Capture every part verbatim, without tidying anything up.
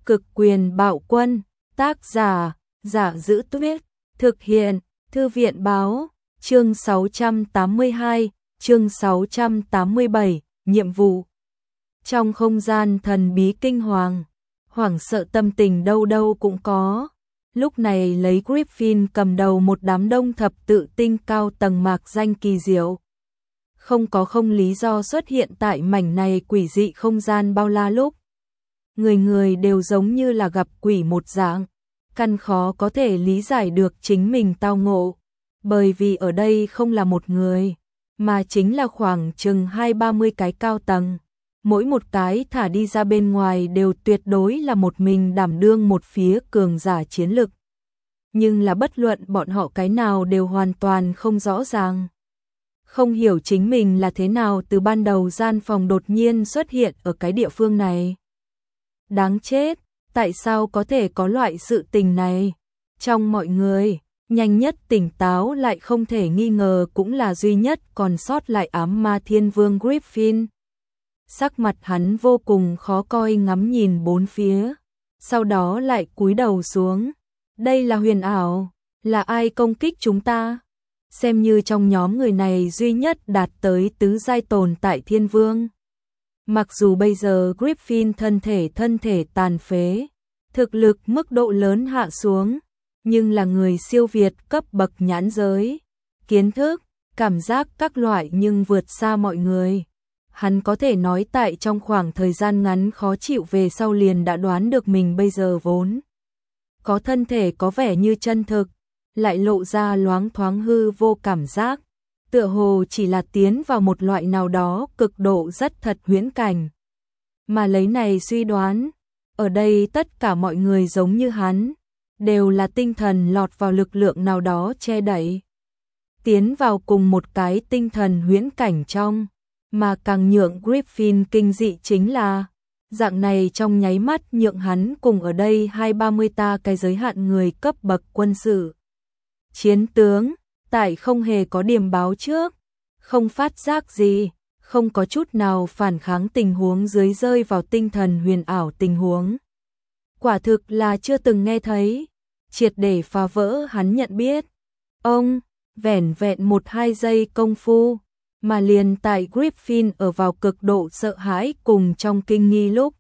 Cực quyền bạo quân, tác giả, Giả Giữ Tuyết, thực hiện, Thư viện báo, chương sáu trăm tám mươi hai, chương sáu trăm tám mươi bảy, nhiệm vụ. Trong không gian thần bí kinh hoàng, hoảng sợ tâm tình đâu đâu cũng có. Lúc này lấy Griffin cầm đầu một đám đông thập tự tinh cao tầng mạc danh kỳ diệu. Không có không lý do xuất hiện tại mảnh này quỷ dị không gian bao la lúc. Người người đều giống như là gặp quỷ một dạng, căn khó có thể lý giải được chính mình tao ngộ, bởi vì ở đây không là một người, mà chính là khoảng chừng hai ba mươi cái cao tầng. Mỗi một cái thả đi ra bên ngoài đều tuyệt đối là một mình đảm đương một phía cường giả chiến lực. Nhưng là bất luận bọn họ cái nào đều hoàn toàn không rõ ràng. Không hiểu chính mình là thế nào từ ban đầu gian phòng đột nhiên xuất hiện ở cái địa phương này. Đáng chết, tại sao có thể có loại sự tình này? Trong mọi người, nhanh nhất tỉnh táo lại không thể nghi ngờ cũng là duy nhất còn sót lại ám ma thiên vương Griffin. Sắc mặt hắn vô cùng khó coi ngắm nhìn bốn phía, sau đó lại cúi đầu xuống. Đây là huyền ảo, là ai công kích chúng ta? Xem như trong nhóm người này duy nhất đạt tới tứ giai tồn tại thiên vương. Mặc dù bây giờ Griffin thân thể thân thể tàn phế, thực lực mức độ lớn hạ xuống, nhưng là người siêu việt cấp bậc nhãn giới, kiến thức, cảm giác các loại nhưng vượt xa mọi người. Hắn có thể nói tại trong khoảng thời gian ngắn khó chịu về sau liền đã đoán được mình bây giờ vốn có thân thể có vẻ như chân thực, lại lộ ra loáng thoáng hư vô cảm giác, tựa hồ chỉ là tiến vào một loại nào đó cực độ rất thật huyễn cảnh. Mà lấy này suy đoán, ở đây tất cả mọi người giống như hắn, đều là tinh thần lọt vào lực lượng nào đó che đậy, tiến vào cùng một cái tinh thần huyễn cảnh trong. Mà càng nhượng Griffin kinh dị chính là, dạng này trong nháy mắt nhượng hắn cùng ở đây hai ba mươi ta cái giới hạn người cấp bậc quân sự. Chiến tướng, tại không hề có điểm báo trước, không phát giác gì, không có chút nào phản kháng tình huống dưới rơi vào tinh thần huyền ảo tình huống. Quả thực là chưa từng nghe thấy, triệt để phá vỡ hắn nhận biết. Ông, vẻn vẹn một hai giây công phu, mà liền tại Griffin ở vào cực độ sợ hãi cùng trong kinh nghi lúc.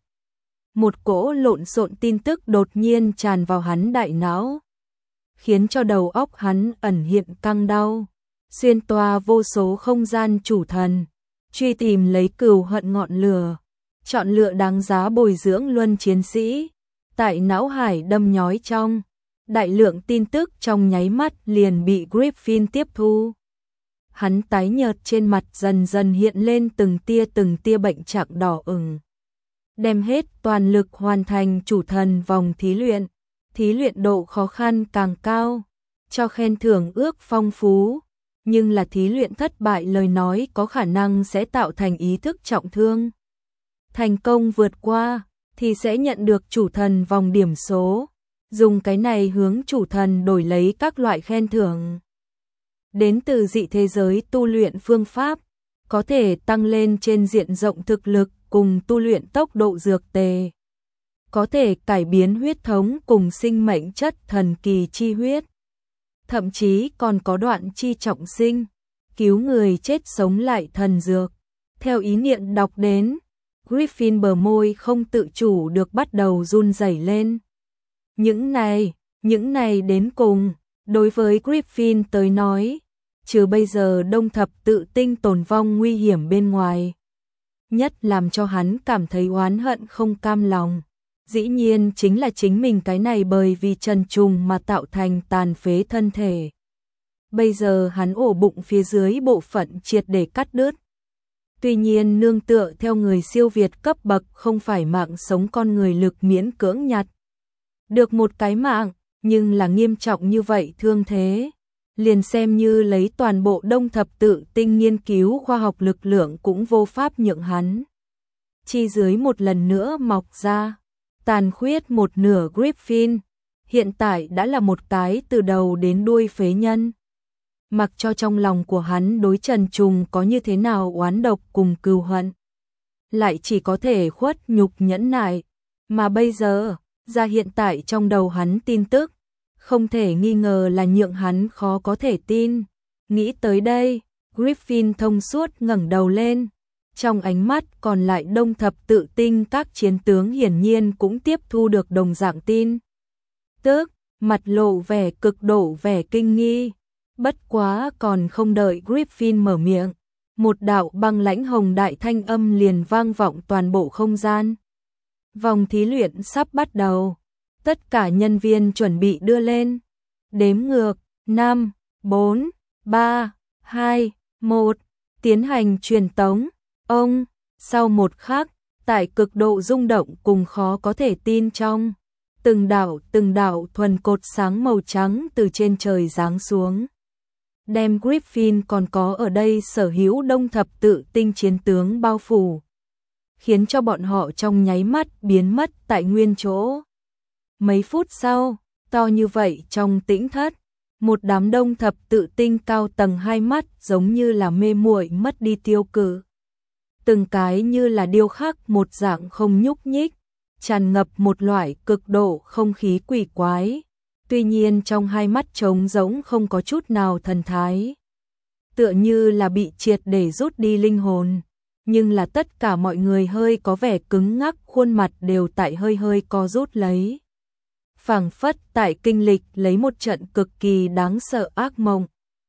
Một cỗ lộn xộn tin tức đột nhiên tràn vào hắn đại não, khiến cho đầu óc hắn ẩn hiện căng đau, xuyên toa vô số không gian chủ thần, truy tìm lấy cừu hận ngọn lửa, chọn lựa đáng giá bồi dưỡng luân chiến sĩ, tại não hải đâm nhói trong, đại lượng tin tức trong nháy mắt liền bị Griffin tiếp thu. Hắn tái nhợt trên mặt dần dần hiện lên từng tia từng tia bệnh trạng đỏ ửng. Đem hết toàn lực hoàn thành chủ thần vòng thí luyện, thí luyện độ khó khăn càng cao, cho khen thưởng ước phong phú, nhưng là thí luyện thất bại lời nói có khả năng sẽ tạo thành ý thức trọng thương. Thành công vượt qua thì sẽ nhận được chủ thần vòng điểm số, dùng cái này hướng chủ thần đổi lấy các loại khen thưởng. Đến từ dị thế giới tu luyện phương pháp, có thể tăng lên trên diện rộng thực lực cùng tu luyện tốc độ dược tề. Có thể cải biến huyết thống cùng sinh mệnh chất thần kỳ chi huyết. Thậm chí còn có đoạn chi trọng sinh, cứu người chết sống lại thần dược. Theo ý niệm đọc đến, Griffin bờ môi không tự chủ được bắt đầu run rẩy lên. Những này, những này đến cùng, đối với Griffin tới nói, trừ bây giờ đông thập tự tinh tồn vong nguy hiểm bên ngoài, nhất làm cho hắn cảm thấy oán hận không cam lòng, dĩ nhiên chính là chính mình cái này bởi vì trần trùng mà tạo thành tàn phế thân thể. Bây giờ hắn ổ bụng phía dưới bộ phận triệt để cắt đứt. Tuy nhiên nương tựa theo người siêu việt cấp bậc không phải mạng sống con người lực miễn cưỡng nhặt được một cái mạng, nhưng là nghiêm trọng như vậy thương thế. Liền xem như lấy toàn bộ đông thập tự tinh nghiên cứu khoa học lực lượng cũng vô pháp nhượng hắn. Chi dưới một lần nữa mọc ra, tàn khuyết một nửa Griffin, hiện tại đã là một cái từ đầu đến đuôi phế nhân. Mặc cho trong lòng của hắn đối trần trùng có như thế nào oán độc cùng cừu hận, lại chỉ có thể khuất nhục nhẫn nại, mà bây giờ, ra hiện tại trong đầu hắn tin tức, không thể nghi ngờ là nhượng hắn khó có thể tin. Nghĩ tới đây, Griffin thông suốt ngẩng đầu lên. Trong ánh mắt còn lại đông thập tự tinh các chiến tướng hiển nhiên cũng tiếp thu được đồng dạng tin tức, mặt lộ vẻ cực độ vẻ kinh nghi. Bất quá còn không đợi Griffin mở miệng, một đạo băng lãnh hồng đại thanh âm liền vang vọng toàn bộ không gian. Vòng thí luyện sắp bắt đầu, tất cả nhân viên chuẩn bị đưa lên. Đếm ngược, năm, bốn, ba, hai, một, tiến hành truyền tống. Ông, sau một khắc, tại cực độ rung động cùng khó có thể tin trong, từng đạo từng đạo thuần cột sáng màu trắng từ trên trời giáng xuống. Đem Griffin còn có ở đây sở hữu đông thập tự tinh chiến tướng bao phủ, khiến cho bọn họ trong nháy mắt biến mất tại nguyên chỗ. Mấy phút sau, to như vậy trong tĩnh thất, một đám đông thập tự tinh cao tầng hai mắt giống như là mê muội mất đi tiêu cự. Từng cái như là điêu khắc một dạng không nhúc nhích, tràn ngập một loại cực độ không khí quỷ quái. Tuy nhiên trong hai mắt trống rỗng không có chút nào thần thái, tựa như là bị triệt để rút đi linh hồn, nhưng là tất cả mọi người hơi có vẻ cứng ngắc, khuôn mặt đều tại hơi hơi co rút lấy. Phảng phất tại kinh lịch lấy một trận cực kỳ đáng sợ ác mộng,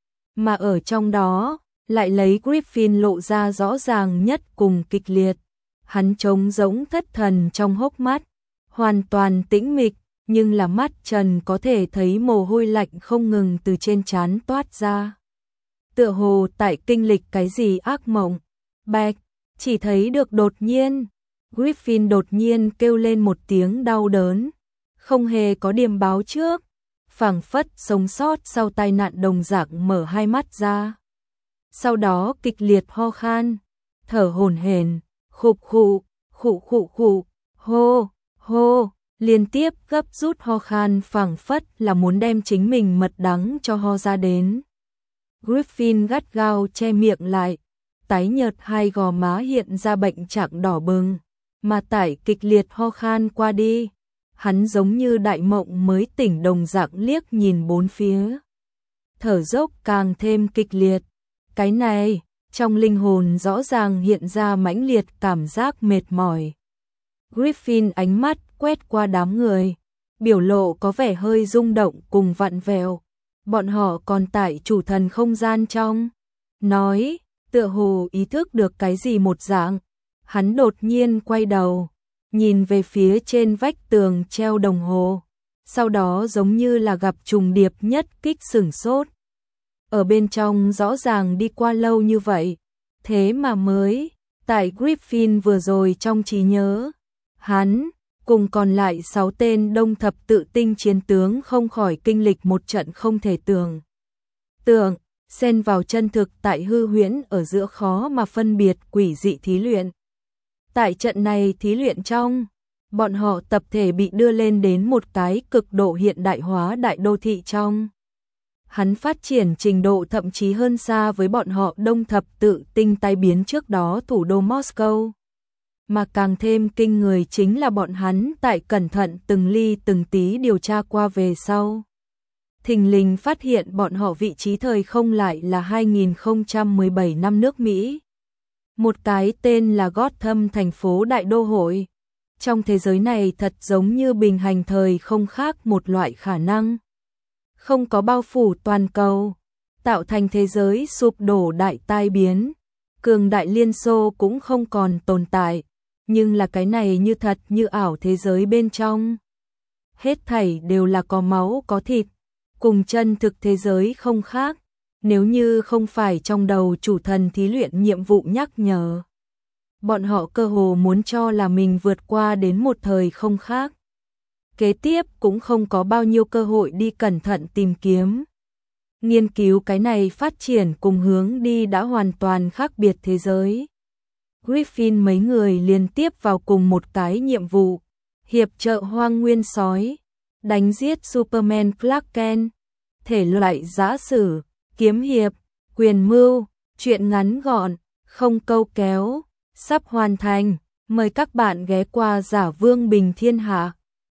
mà ở trong đó lại lấy Griffin lộ ra rõ ràng nhất cùng kịch liệt. Hắn trống rỗng thất thần trong hốc mắt, hoàn toàn tĩnh mịch, nhưng là mắt trần có thể thấy mồ hôi lạnh không ngừng từ trên trán toát ra. Tựa hồ tại kinh lịch cái gì ác mộng. Bạch, chỉ thấy được đột nhiên, Griffin đột nhiên kêu lên một tiếng đau đớn, không hề có điềm báo trước, phảng phất sống sót sau tai nạn đồng dạng mở hai mắt ra. Sau đó kịch liệt ho khan, thở hổn hển, khục khụ, khụ khụ khụ, hô, hô, liên tiếp gấp rút ho khan, phảng phất là muốn đem chính mình mật đắng cho ho ra đến. Griffin gắt gao che miệng lại, tái nhợt hai gò má hiện ra bệnh trạng đỏ bừng, mà tại kịch liệt ho khan qua đi, hắn giống như đại mộng mới tỉnh đồng dạng liếc nhìn bốn phía. Thở dốc càng thêm kịch liệt. Cái này, trong linh hồn rõ ràng hiện ra mãnh liệt cảm giác mệt mỏi. Griffin ánh mắt quét qua đám người, biểu lộ có vẻ hơi rung động cùng vặn vẹo. Bọn họ còn tại chủ thần không gian trong. Nói, tựa hồ ý thức được cái gì một dạng. Hắn đột nhiên quay đầu, nhìn về phía trên vách tường treo đồng hồ. Sau đó giống như là gặp trùng điệp nhất kích sửng sốt. Ở bên trong rõ ràng đi qua lâu như vậy, thế mà mới, tại Griffin vừa rồi trong trí nhớ, hắn, cùng còn lại sáu tên đông thập tự tinh chiến tướng không khỏi kinh lịch một trận không thể tưởng. Tượng, xen vào chân thực tại hư huyễn ở giữa khó mà phân biệt quỷ dị thí luyện. Tại trận này thí luyện trong, bọn họ tập thể bị đưa lên đến một cái cực độ hiện đại hóa đại đô thị trong. Hắn phát triển trình độ thậm chí hơn xa với bọn họ đông thập tự tinh tai biến trước đó thủ đô Moscow. Mà càng thêm kinh người chính là bọn hắn tại cẩn thận từng ly từng tí điều tra qua về sau. Thình lình phát hiện bọn họ vị trí thời không lại là hai nghìn không trăm mười bảy năm nước Mỹ. Một cái tên là Gotham thành phố đại đô hội. Trong thế giới này thật giống như bình hành thời không khác một loại khả năng. Không có bao phủ toàn cầu, tạo thành thế giới sụp đổ đại tai biến, cường đại Liên Xô cũng không còn tồn tại, nhưng là cái này như thật như ảo thế giới bên trong. Hết thảy đều là có máu có thịt, cùng chân thực thế giới không khác, nếu như không phải trong đầu chủ thần thí luyện nhiệm vụ nhắc nhở. Bọn họ cơ hồ muốn cho là mình vượt qua đến một thời không khác. Kế tiếp cũng không có bao nhiêu cơ hội đi cẩn thận tìm kiếm. Nghiên cứu cái này phát triển cùng hướng đi đã hoàn toàn khác biệt thế giới. Griffin mấy người liên tiếp vào cùng một cái nhiệm vụ, hiệp trợ hoang nguyên sói, đánh giết Superman Clark Kent, thể loại giã sử, kiếm hiệp, quyền mưu, truyện ngắn gọn, không câu kéo, sắp hoàn thành, mời các bạn ghé qua Giả Vương Bình Thiên Hạ.